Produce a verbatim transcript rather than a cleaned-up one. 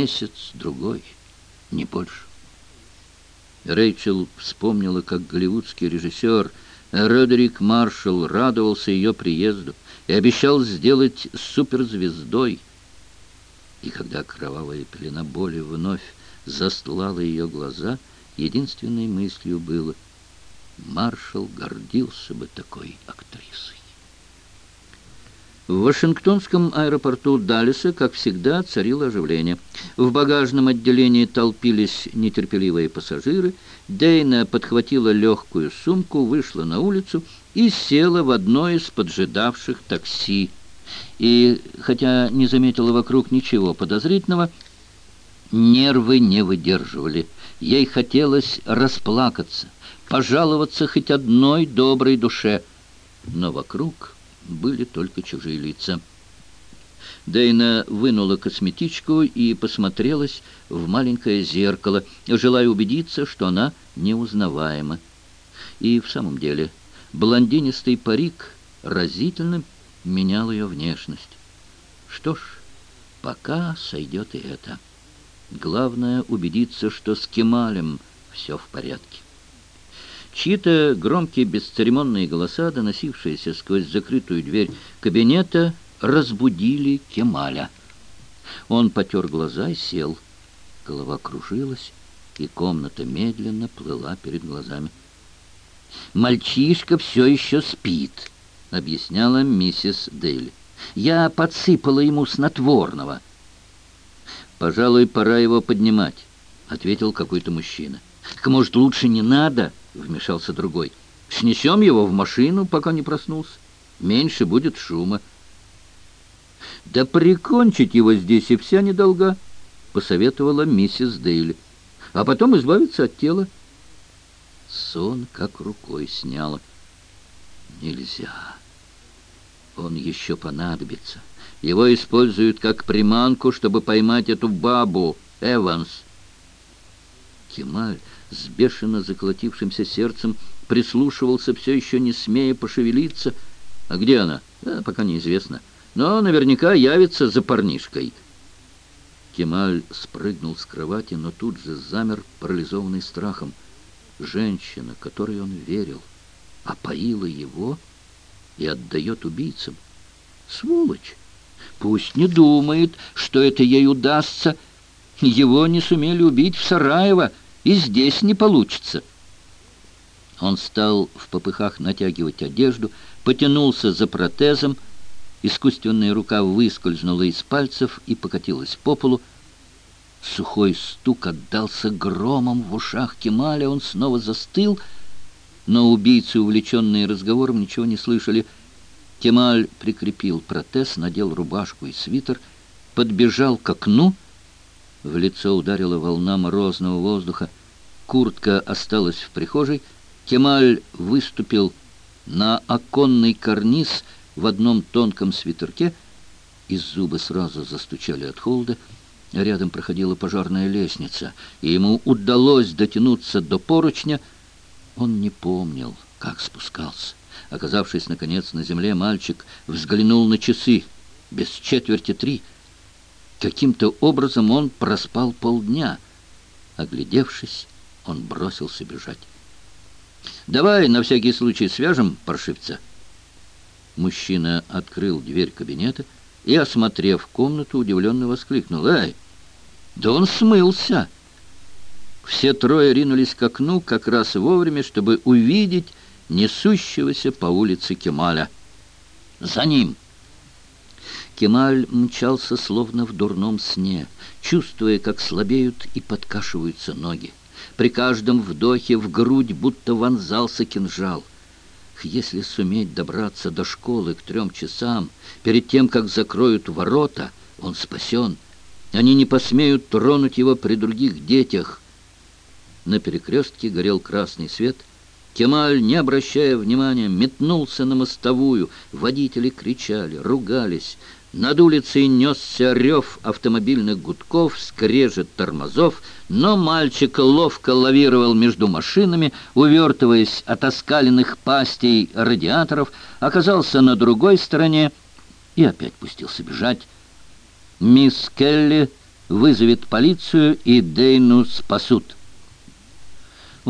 Месяц, другой, не больше. Рэйчел вспомнила, как голливудский режиссер Родерик Маршалл радовался ее приезду и обещал сделать суперзвездой. И когда кровавая пелена боли вновь застлала ее глаза, единственной мыслью было: Маршалл гордился бы такой актрисой. В Вашингтонском аэропорту Даллеса, как всегда, царило оживление. В багажном отделении толпились нетерпеливые пассажиры. Дейна подхватила легкую сумку, вышла на улицу и села в одно из поджидавших такси. И, хотя не заметила вокруг ничего подозрительного, нервы не выдерживали. Ей хотелось расплакаться, пожаловаться хоть одной доброй душе. Но вокруг были только чужие лица. Дейна вынула косметичку и посмотрелась в маленькое зеркало, желая убедиться, что она неузнаваема. И в самом деле блондинистый парик разительно менял ее внешность. Что ж, пока сойдет и это. Главное убедиться, что с Кемалем все в порядке. Чьи-то громкие бесцеремонные голоса, доносившиеся сквозь закрытую дверь кабинета, разбудили Кемаля. Он потер глаза и сел. Голова кружилась, и комната медленно плыла перед глазами. «Мальчишка все еще спит», — объясняла миссис Дейли. «Я подсыпала ему снотворного». «Пожалуй, пора его поднимать», — ответил какой-то мужчина. «Так, может, лучше не надо?» — вмешался другой. «Снесем его в машину, пока не проснулся. Меньше будет шума». «Да прикончить его здесь и вся недолга», — посоветовала миссис Дейли. «А потом избавиться от тела». Сон как рукой сняло. «Нельзя. Он еще понадобится. Его используют как приманку, чтобы поймать эту бабу, Эванс». Кемаль с бешено заколотившимся сердцем прислушивался, все еще не смея пошевелиться. А где она? Да, пока неизвестно. Но наверняка явится за парнишкой. Кемаль спрыгнул с кровати, но тут же замер, парализованный страхом. Женщина, которой он верил, опоила его и отдает убийцам. Сволочь! Пусть не думает, что это ей удастся. Его не сумели убить в Сараево, и здесь не получится. Он стал в попыхах натягивать одежду, потянулся за протезом. Искусственная рука выскользнула из пальцев и покатилась по полу. Сухой стук отдался громом в ушах Кемаля. Он снова застыл, но убийцы, увлеченные разговором, ничего не слышали. Кемаль прикрепил протез, надел рубашку и свитер, подбежал к окну. В лицо ударила волна морозного воздуха. Куртка осталась в прихожей. Кемаль выступил на оконный карниз в одном тонком свитерке, и зубы сразу застучали от холода. Рядом проходила пожарная лестница, и ему удалось дотянуться до поручня. Он не помнил, как спускался. Оказавшись, наконец, на земле, мальчик взглянул на часы. Без четверти три. Каким-то образом он проспал полдня. Оглядевшись, он бросился бежать. «Давай на всякий случай свяжем паршивца». Мужчина открыл дверь кабинета и, осмотрев комнату, удивленно воскликнул: «Эй, да он смылся!» Все трое ринулись к окну как раз вовремя, чтобы увидеть несущегося по улице Кемаля. «За ним!» Кемаль мчался словно в дурном сне, чувствуя, как слабеют и подкашиваются ноги. При каждом вдохе в грудь будто вонзался кинжал. Если суметь добраться до школы к трем часам, перед тем, как закроют ворота, он спасен. Они не посмеют тронуть его при других детях. На перекрестке горел красный свет. Кемаль, не обращая внимания, метнулся на мостовую. Водители кричали, ругались. Над улицей несся рев автомобильных гудков, скрежет тормозов, но мальчик ловко лавировал между машинами, увертываясь от оскаленных пастей радиаторов, оказался на другой стороне и опять пустился бежать. Мисс Келли вызовет полицию, и Дейну спасут.